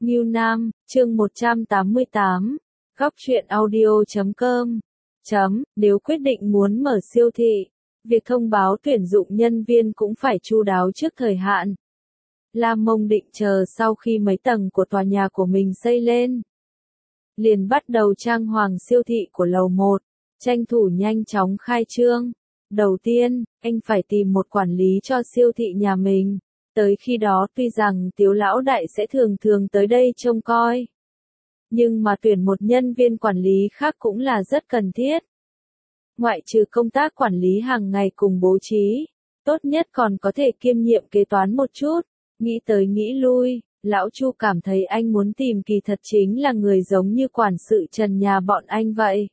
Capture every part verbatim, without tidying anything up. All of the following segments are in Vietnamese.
Ngưu Nam, chương một trăm tám mươi tám, góc truyện audio chấm com. Chấm, nếu quyết định muốn mở siêu thị, việc thông báo tuyển dụng nhân viên cũng phải chu đáo trước thời hạn. Lam Mông định chờ sau khi mấy tầng của tòa nhà của mình xây lên, liền bắt đầu trang hoàng siêu thị của lầu một, tranh thủ nhanh chóng khai trương. Đầu tiên, anh phải tìm một quản lý cho siêu thị nhà mình. Tới khi đó tuy rằng Tiếu lão đại sẽ thường thường tới đây trông coi, nhưng mà tuyển một nhân viên quản lý khác cũng là rất cần thiết. Ngoại trừ công tác quản lý hàng ngày cùng bố trí, tốt nhất còn có thể kiêm nhiệm kế toán một chút. Nghĩ tới nghĩ lui, lão Chu cảm thấy anh muốn tìm kỳ thật chính là người giống như quản sự Trần nhà bọn anh vậy.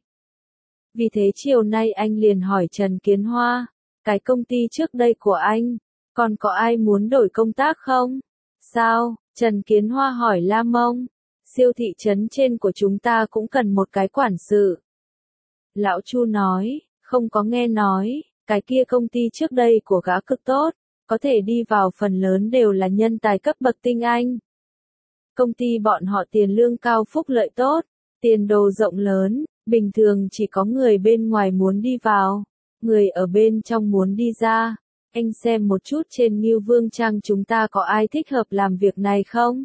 Vì thế chiều nay anh liền hỏi Trần Kiến Hoa, cái công ty trước đây của anh, còn có ai muốn đổi công tác không? Sao? Trần Kiến Hoa hỏi Lam Mông. Siêu thị trấn trên của chúng ta cũng cần một cái quản sự. Lão Chu nói, không có nghe nói, cái kia công ty trước đây của gã cực tốt, có thể đi vào phần lớn đều là nhân tài cấp bậc tinh anh. Công ty bọn họ tiền lương cao, phúc lợi tốt, tiền đồ rộng lớn, bình thường chỉ có người bên ngoài muốn đi vào, người ở bên trong muốn đi ra. Anh xem một chút trên Ngưu Vương Trang chúng ta có ai thích hợp làm việc này không?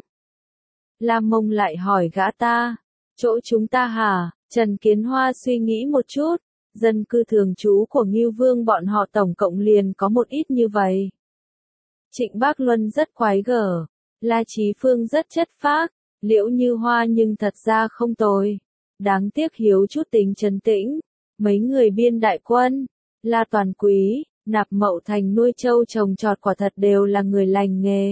Lam Mông lại hỏi gã ta. Chỗ chúng ta hả? Trần Kiến Hoa suy nghĩ một chút. Dân cư thường trú của Ngưu Vương bọn họ tổng cộng liền có một ít như vậy. Trịnh Bác Luân rất quái gở. La Chí Phương rất chất phác. Liễu Như Hoa nhưng thật ra không tồi. Đáng tiếc Hiếu chút tính trấn tĩnh. Mấy người biên đại quân, La Toàn Quý, Nạp Mậu Thành nuôi trâu trồng trọt quả thật đều là người lành nghề.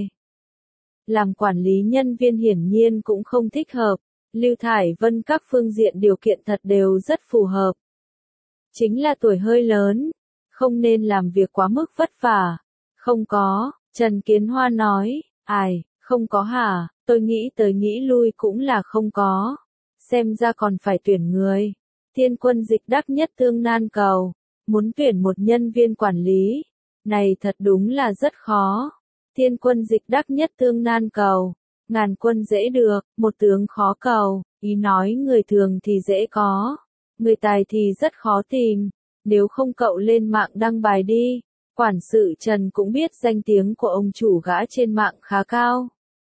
Làm quản lý nhân viên hiển nhiên cũng không thích hợp. Lưu Thải Vân các phương diện điều kiện thật đều rất phù hợp. Chính là tuổi hơi lớn, không nên làm việc quá mức vất vả. Không có, Trần Kiến Hoa nói, ai, không có hả, tôi nghĩ tới nghĩ lui cũng là không có. Xem ra còn phải tuyển người. Thiên Quân Dịch đắc nhất thương nan cầu. Muốn tuyển một nhân viên quản lý, này thật đúng là rất khó. Thiên Quân Dịch đắc nhất thương nan cầu, ngàn quân dễ được, một tướng khó cầu. Ý nói người thường thì dễ có, người tài thì rất khó tìm. Nếu không cậu lên mạng đăng bài đi. Quản sự Trần cũng biết danh tiếng của ông chủ gã trên mạng khá cao.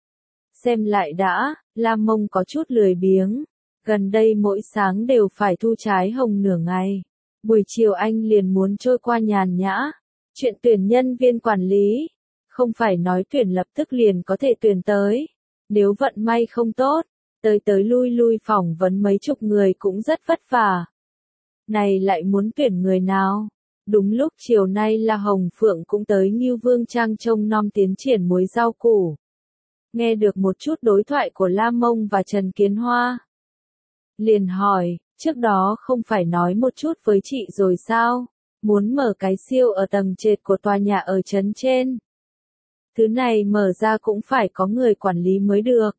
Xem lại đã, Lam Mông có chút lười biếng. Gần đây mỗi sáng đều phải thu trái hồng nửa ngày. Buổi chiều anh liền muốn trôi qua nhàn nhã. Chuyện tuyển nhân viên quản lý, không phải nói tuyển lập tức liền có thể tuyển tới. Nếu vận may không tốt, tới tới lui lui phỏng vấn mấy chục người cũng rất vất vả. Này lại muốn tuyển người nào? Đúng lúc chiều nay La Hồng Phượng cũng tới Ngưu Vương Trang trông nom tiến triển muối rau củ. Nghe được một chút đối thoại của Lam Mông và Trần Kiến Hoa, liền hỏi, trước đó không phải nói một chút với chị rồi sao? Muốn mở cái siêu ở tầng trệt của tòa nhà ở trấn trên. Thứ này mở ra cũng phải có người quản lý mới được.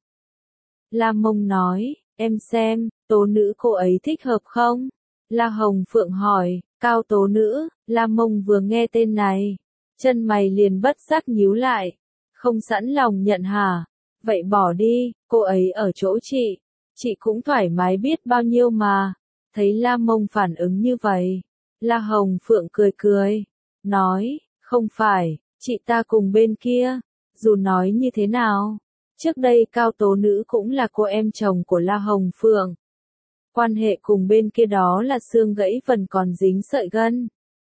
Lam Mông nói, em xem, tố nữ cô ấy thích hợp không? La Hồng Phượng hỏi, cao tố nữ. Lam Mông vừa nghe tên này, chân mày liền bất giác nhíu lại. Không sẵn lòng nhận hả? Vậy bỏ đi, cô ấy ở chỗ chị. Chị cũng thoải mái biết bao nhiêu mà. Thấy Lam Mông phản ứng như vậy, La Hồng Phượng cười cười, nói, không phải, chị ta cùng bên kia. Dù nói như thế nào, trước đây cao tố nữ cũng là cô em chồng của La Hồng Phượng. Quan hệ cùng bên kia đó là xương gãy vần còn dính sợi gân.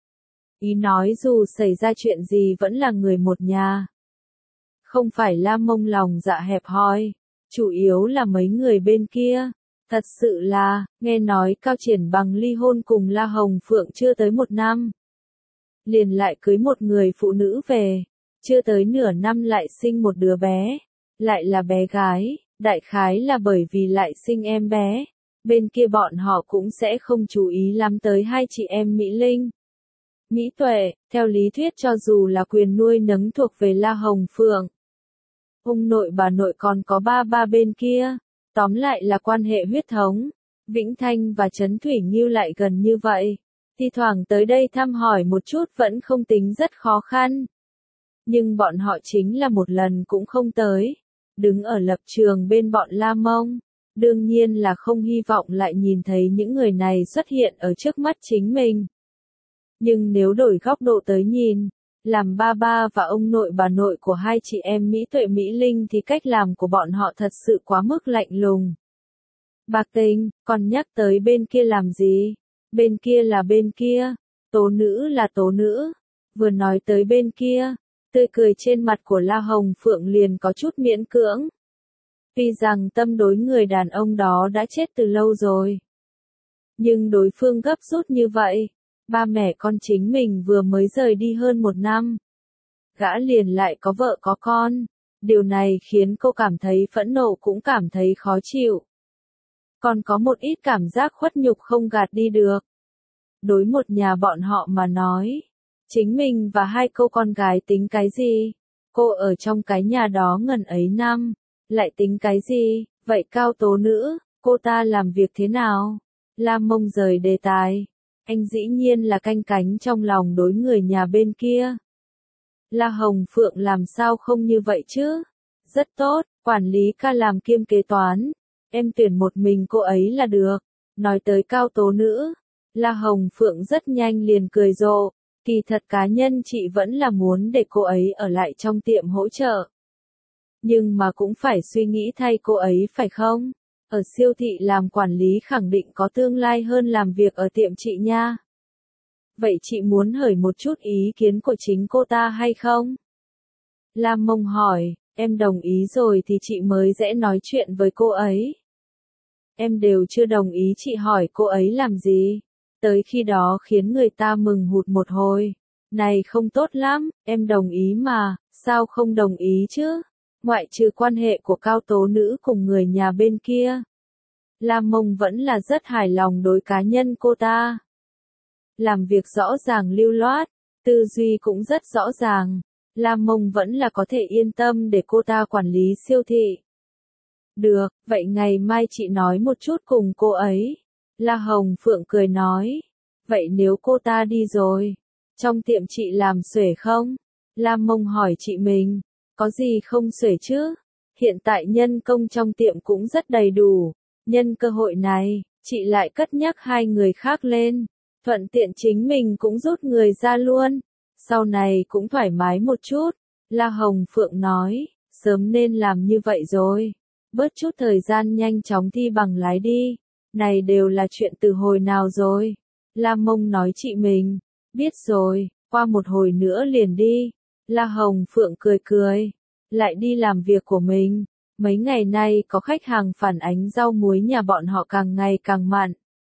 Ý nói dù xảy ra chuyện gì vẫn là người một nhà. Không phải Lam Mông lòng dạ hẹp hòi, chủ yếu là mấy người bên kia. Thật sự là, nghe nói Cao Triển Bằng ly hôn cùng La Hồng Phượng chưa tới một năm. Liền lại cưới một người phụ nữ về, chưa tới nửa năm lại sinh một đứa bé. Lại là bé gái, đại khái là bởi vì lại sinh em bé. Bên kia bọn họ cũng sẽ không chú ý lắm tới hai chị em Mỹ Linh, Mỹ Tuệ. Theo lý thuyết cho dù là quyền nuôi nấng thuộc về La Hồng Phượng, ông nội bà nội còn có ba ba bên kia. Tóm lại là quan hệ huyết thống. Vĩnh Thanh và Trấn Thủy Nghiêu lại gần như vậy. Thi thoảng tới đây thăm hỏi một chút vẫn không tính rất khó khăn. Nhưng bọn họ chính là một lần cũng không tới. đứng ở lập trường bên bọn La Mông, đương nhiên là không hy vọng lại nhìn thấy những người này xuất hiện ở trước mắt chính mình. Nhưng nếu đổi góc độ tới nhìn, làm ba ba và ông nội bà nội của hai chị em Mỹ Tuệ Mỹ Linh thì cách làm của bọn họ thật sự quá mức lạnh lùng. Bạc Tình, còn nhắc tới bên kia làm gì? Bên kia là bên kia, tố nữ là tố nữ. Vừa nói tới bên kia, tươi cười trên mặt của La Hồng Phượng liền có chút miễn cưỡng. Tuy rằng tâm đối người đàn ông đó đã chết từ lâu rồi. Nhưng đối phương gấp rút như vậy, ba mẹ con chính mình vừa mới rời đi hơn một năm. Gã liền lại có vợ có con, điều này khiến cô cảm thấy phẫn nộ cũng cảm thấy khó chịu. Còn có một ít cảm giác khuất nhục không gạt đi được. Đối một nhà bọn họ mà nói, chính mình và hai cô con gái tính cái gì? Cô ở trong cái nhà đó ngần ấy năm, lại tính cái gì? Vậy Cao Tố Nữ, cô ta làm việc thế nào? La Mông rời đề tài. Anh dĩ nhiên là canh cánh trong lòng đối người nhà bên kia. La Hồng Phượng làm sao không như vậy chứ? Rất tốt, quản lý ca làm kiêm kế toán. Em tuyển một mình cô ấy là được. Nói tới Cao Tố Nữ, La Hồng Phượng rất nhanh liền cười rộ. Kỳ thật cá nhân chị vẫn là muốn để cô ấy ở lại trong tiệm hỗ trợ. Nhưng mà cũng phải suy nghĩ thay cô ấy phải không? Ở siêu thị làm quản lý khẳng định có tương lai hơn làm việc ở tiệm chị nha. Vậy chị muốn hỏi một chút ý kiến của chính cô ta hay không? Lam Mông hỏi, em đồng ý rồi thì chị mới dễ nói chuyện với cô ấy. Em đều chưa đồng ý chị hỏi cô ấy làm gì. Tới khi đó khiến người ta mừng hụt một hồi. Này không tốt lắm, em đồng ý mà, sao không đồng ý chứ? Ngoại trừ quan hệ của Cao Tố Nữ cùng người nhà bên kia. Lam Mông vẫn là rất hài lòng đối cá nhân cô ta. Làm việc rõ ràng lưu loát, tư duy cũng rất rõ ràng. Lam Mông vẫn là có thể yên tâm để cô ta quản lý siêu thị. Được, vậy ngày mai chị nói một chút cùng cô ấy. La Hồng Phượng cười nói. Vậy nếu cô ta đi rồi, trong tiệm chị làm xuể không? Lam Mông hỏi chị mình. Có gì không xuể chứ? Hiện tại nhân công trong tiệm cũng rất đầy đủ. Nhân cơ hội này, chị lại cất nhắc hai người khác lên. Thuận tiện chính mình cũng rút người ra luôn. Sau này cũng thoải mái một chút. La Hồng Phượng nói, sớm nên làm như vậy rồi. Bớt chút thời gian nhanh chóng thi bằng lái đi. Này đều là chuyện từ hồi nào rồi? La Mông nói chị mình. Biết rồi, qua một hồi nữa liền đi. La Hồng Phượng cười cười. Lại đi làm việc của mình. Mấy ngày nay có khách hàng phản ánh rau muối nhà bọn họ càng ngày càng mặn.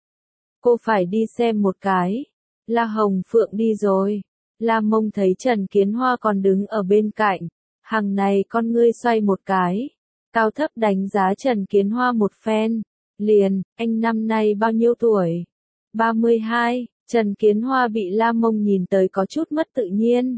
Cô phải đi xem một cái. La Hồng Phượng đi rồi. La Mông thấy Trần Kiến Hoa còn đứng ở bên cạnh. Hàng này con ngươi xoay một cái. Cao thấp đánh giá Trần Kiến Hoa một phen. Liền, anh năm nay bao nhiêu tuổi? ba mươi hai. Trần Kiến Hoa bị La Mông nhìn tới có chút mất tự nhiên.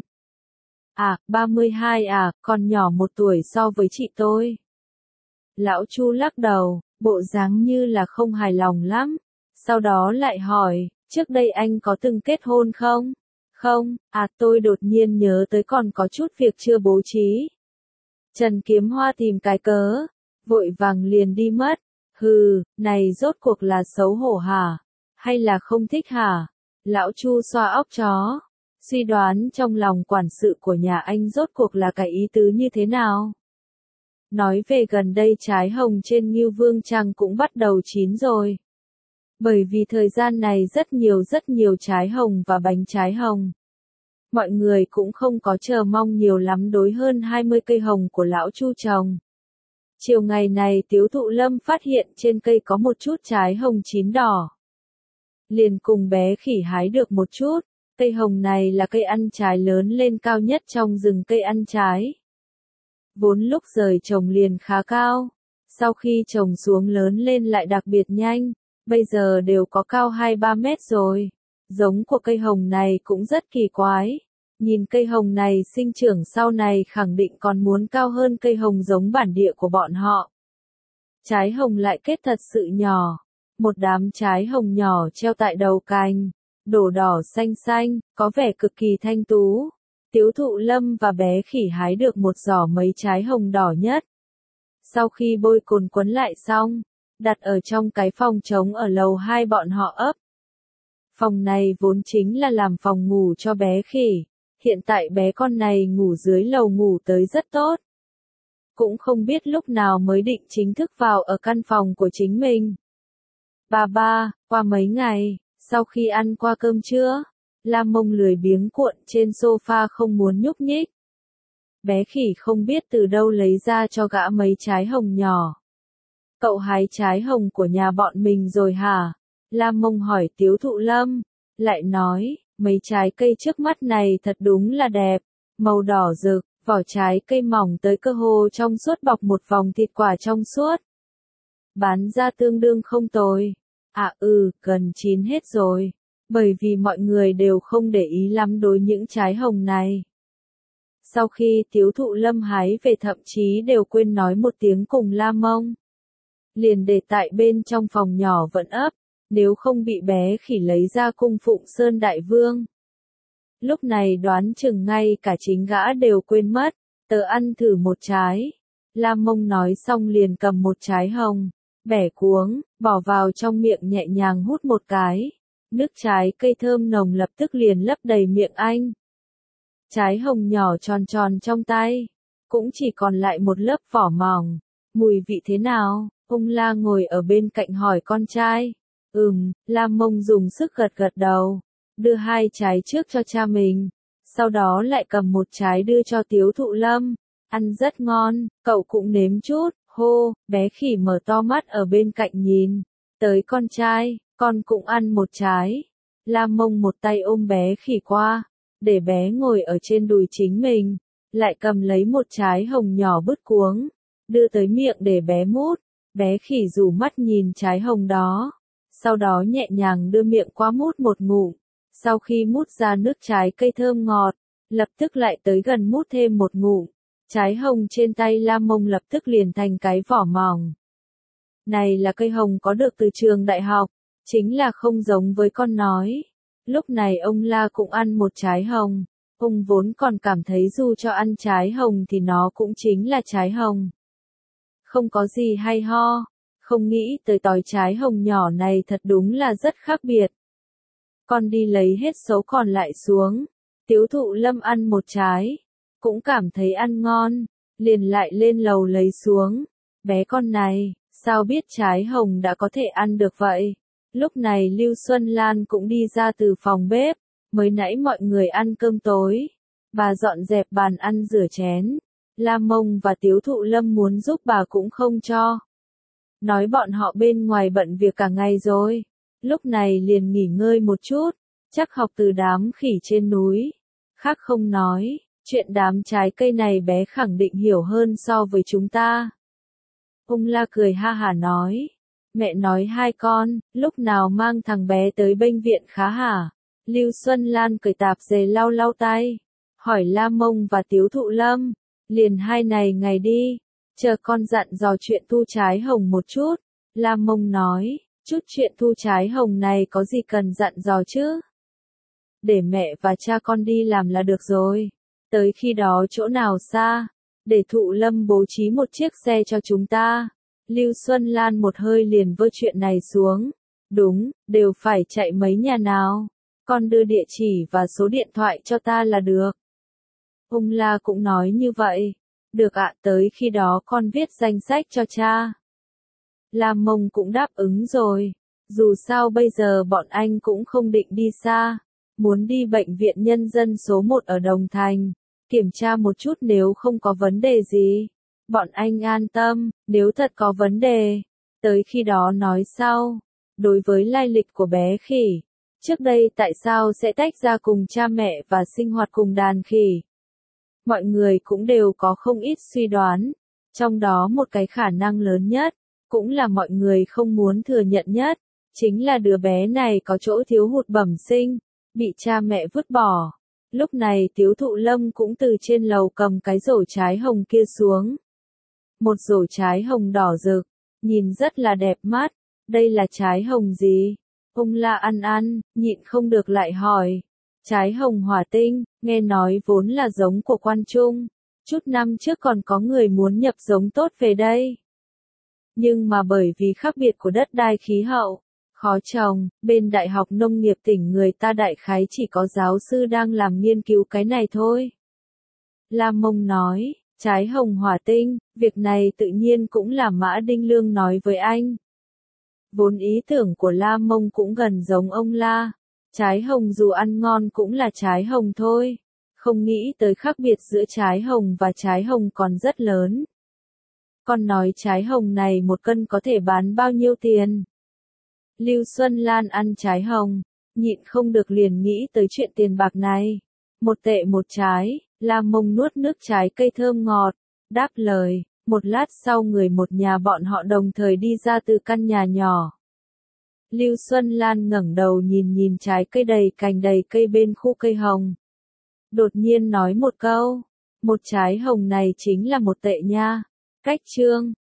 À, ba mươi hai à, còn nhỏ một tuổi so với chị tôi. Lão Chu lắc đầu, bộ dáng như là không hài lòng lắm. Sau đó lại hỏi, trước đây anh có từng kết hôn không? Không, à tôi đột nhiên nhớ tới còn có chút việc chưa bố trí. Trần Kiếm Hoa tìm cái cớ, vội vàng liền đi mất. Hừ, này rốt cuộc là xấu hổ hả? Hay là không thích hả? Lão Chu xoa óc chó. Suy đoán trong lòng quản sự của nhà anh rốt cuộc là cái ý tứ như thế nào? Nói về gần đây trái hồng trên Ngưu Vương Trang cũng bắt đầu chín rồi. Bởi vì thời gian này rất nhiều rất nhiều trái hồng và bánh trái hồng. Mọi người cũng không có chờ mong nhiều lắm đối hơn hai mươi cây hồng của lão Chu trồng. Chiều ngày này Tiếu Thụ Lâm phát hiện trên cây có một chút trái hồng chín đỏ. Liền cùng bé khỉ hái được một chút. Cây hồng này là cây ăn trái lớn lên cao nhất trong rừng cây ăn trái. Vốn lúc rời trồng liền khá cao. Sau khi trồng xuống lớn lên lại đặc biệt nhanh. Bây giờ đều có cao hai ba mét rồi. Giống của cây hồng này cũng rất kỳ quái. Nhìn cây hồng này sinh trưởng sau này khẳng định còn muốn cao hơn cây hồng giống bản địa của bọn họ. Trái hồng lại kết thật sự nhỏ. Một đám trái hồng nhỏ treo tại đầu cành. Đổ đỏ xanh xanh, có vẻ cực kỳ thanh tú. Tiếu Thụ Lâm và bé khỉ hái được một giỏ mấy trái hồng đỏ nhất. Sau khi bôi cồn quấn lại xong, đặt ở trong cái phòng trống ở lầu hai bọn họ ấp. Phòng này vốn chính là làm phòng ngủ cho bé khỉ, hiện tại bé con này ngủ dưới lầu ngủ tới rất tốt. Cũng không biết lúc nào mới định chính thức vào ở căn phòng của chính mình. Bà ba, qua mấy ngày, sau khi ăn qua cơm trưa, Lam Mông lười biếng cuộn trên sofa không muốn nhúc nhích. Bé khỉ không biết từ đâu lấy ra cho gã mấy trái hồng nhỏ. Cậu hái trái hồng của nhà bọn mình rồi hả? Lam Mông hỏi Tiếu Thụ Lâm, lại nói, mấy trái cây trước mắt này thật đúng là đẹp, màu đỏ rực, vỏ trái cây mỏng tới cơ hồ trong suốt bọc một vòng thịt quả trong suốt. Bán ra tương đương không tồi. À ừ, gần chín hết rồi, bởi vì mọi người đều không để ý lắm đối những trái hồng này. Sau khi Tiếu Thụ Lâm hái về thậm chí đều quên nói một tiếng cùng Lam Mông. Liền để tại bên trong phòng nhỏ vẫn ấp, nếu không bị bé khỉ lấy ra cung phụng Sơn Đại Vương. Lúc này đoán chừng ngay cả chính gã đều quên mất, tớ ăn thử một trái. Lam Mông nói xong liền cầm một trái hồng, bẻ cuống, bỏ vào trong miệng nhẹ nhàng hút một cái. Nước trái cây thơm nồng lập tức liền lấp đầy miệng anh. Trái hồng nhỏ tròn tròn trong tay, cũng chỉ còn lại một lớp vỏ mỏng. Mùi vị thế nào? Ông La ngồi ở bên cạnh hỏi con trai. Ừm, Lam Mông dùng sức gật gật đầu, đưa hai trái trước cho cha mình, sau đó lại cầm một trái đưa cho Tiếu Thụ Lâm. Ăn rất ngon, cậu cũng nếm chút, hô, bé khỉ mở to mắt ở bên cạnh nhìn. Tới con trai, con cũng ăn một trái. Lam Mông một tay ôm bé khỉ qua, để bé ngồi ở trên đùi chính mình, lại cầm lấy một trái hồng nhỏ bứt cuống, đưa tới miệng để bé mút. Bé khỉ rủ mắt nhìn trái hồng đó, sau đó nhẹ nhàng đưa miệng qua mút một ngụm. Sau khi mút ra nước trái cây thơm ngọt, lập tức lại tới gần mút thêm một ngụm. Trái hồng trên tay Lam Mông lập tức liền thành cái vỏ mỏng. Này là cây hồng có được từ trường đại học, chính là không giống với con nói. Lúc này ông La cũng ăn một trái hồng, ông vốn còn cảm thấy dù cho ăn trái hồng thì nó cũng chính là trái hồng. Không có gì hay ho, không nghĩ tới tỏi trái hồng nhỏ này thật đúng là rất khác biệt. Con đi lấy hết số còn lại xuống, Tiếu Thụ Lâm ăn một trái, cũng cảm thấy ăn ngon, liền lại lên lầu lấy xuống. Bé con này, sao biết trái hồng đã có thể ăn được vậy? Lúc này Lưu Xuân Lan cũng đi ra từ phòng bếp, mới nãy mọi người ăn cơm tối, bà dọn dẹp bàn ăn rửa chén. Lam Mông và Tiếu Thụ Lâm muốn giúp bà cũng không cho. Nói bọn họ bên ngoài bận việc cả ngày rồi, lúc này liền nghỉ ngơi một chút, chắc học từ đám khỉ trên núi. Khác không nói, chuyện đám trái cây này bé khẳng định hiểu hơn so với chúng ta. Ông La cười ha hả nói, mẹ nói hai con, lúc nào mang thằng bé tới bệnh viện khá hả? Lưu Xuân Lan cởi tạp dề lau lau tay, hỏi Lam Mông và Tiếu Thụ Lâm. Liền hai này ngày đi, chờ con dặn dò chuyện thu trái hồng một chút. Lam Mông nói, chút chuyện thu trái hồng này có gì cần dặn dò chứ? Để mẹ và cha con đi làm là được rồi. Tới khi đó chỗ nào xa, để Thụ Lâm bố trí một chiếc xe cho chúng ta. Lưu Xuân Lan một hơi liền vơ chuyện này xuống. Đúng, đều phải chạy mấy nhà nào. Con đưa địa chỉ và số điện thoại cho ta là được. Ông La cũng nói như vậy. Được ạ, tới khi đó con viết danh sách cho cha. Lam Mông cũng đáp ứng rồi. Dù sao bây giờ bọn anh cũng không định đi xa. Muốn đi bệnh viện nhân dân số một ở Đồng Thành. Kiểm tra một chút nếu không có vấn đề gì. Bọn anh an tâm, nếu thật có vấn đề. Tới khi đó nói sau. Đối với lai lịch của bé khỉ. Trước đây tại sao sẽ tách ra cùng cha mẹ và sinh hoạt cùng đàn khỉ? Mọi người cũng đều có không ít suy đoán, trong đó một cái khả năng lớn nhất, cũng là mọi người không muốn thừa nhận nhất, chính là đứa bé này có chỗ thiếu hụt bẩm sinh, bị cha mẹ vứt bỏ. Lúc này Tiếu Thụ Lâm cũng từ trên lầu cầm cái rổ trái hồng kia xuống. Một rổ trái hồng đỏ rực, nhìn rất là đẹp mắt, đây là trái hồng gì? Ông La ăn ăn, nhịn không được lại hỏi. Trái hồng hỏa tinh, nghe nói vốn là giống của Quan Trung. Chút năm trước còn có người muốn nhập giống tốt về đây. Nhưng mà bởi vì khác biệt của đất đai khí hậu, khó trồng, bên Đại học Nông nghiệp tỉnh người ta đại khái chỉ có giáo sư đang làm nghiên cứu cái này thôi. Lam Mông nói, trái hồng hỏa tinh, việc này tự nhiên cũng là Mã Đinh Lương nói với anh. Vốn ý tưởng của Lam Mông cũng gần giống ông La, trái hồng dù ăn ngon cũng là trái hồng thôi, không nghĩ tới khác biệt giữa trái hồng và trái hồng còn rất lớn. Con nói trái hồng này một cân có thể bán bao nhiêu tiền? Lưu Xuân Lan ăn trái hồng, nhịn không được liền nghĩ tới chuyện tiền bạc này. Một tệ một trái, Lam Mông nuốt nước trái cây thơm ngọt, đáp lời. Một lát sau người một nhà bọn họ đồng thời đi ra từ căn nhà nhỏ. Lưu Xuân Lan ngẩng đầu nhìn nhìn trái cây đầy cành đầy cây bên khu cây hồng. Đột nhiên nói một câu, một trái hồng này chính là một tệ nha. Cách chương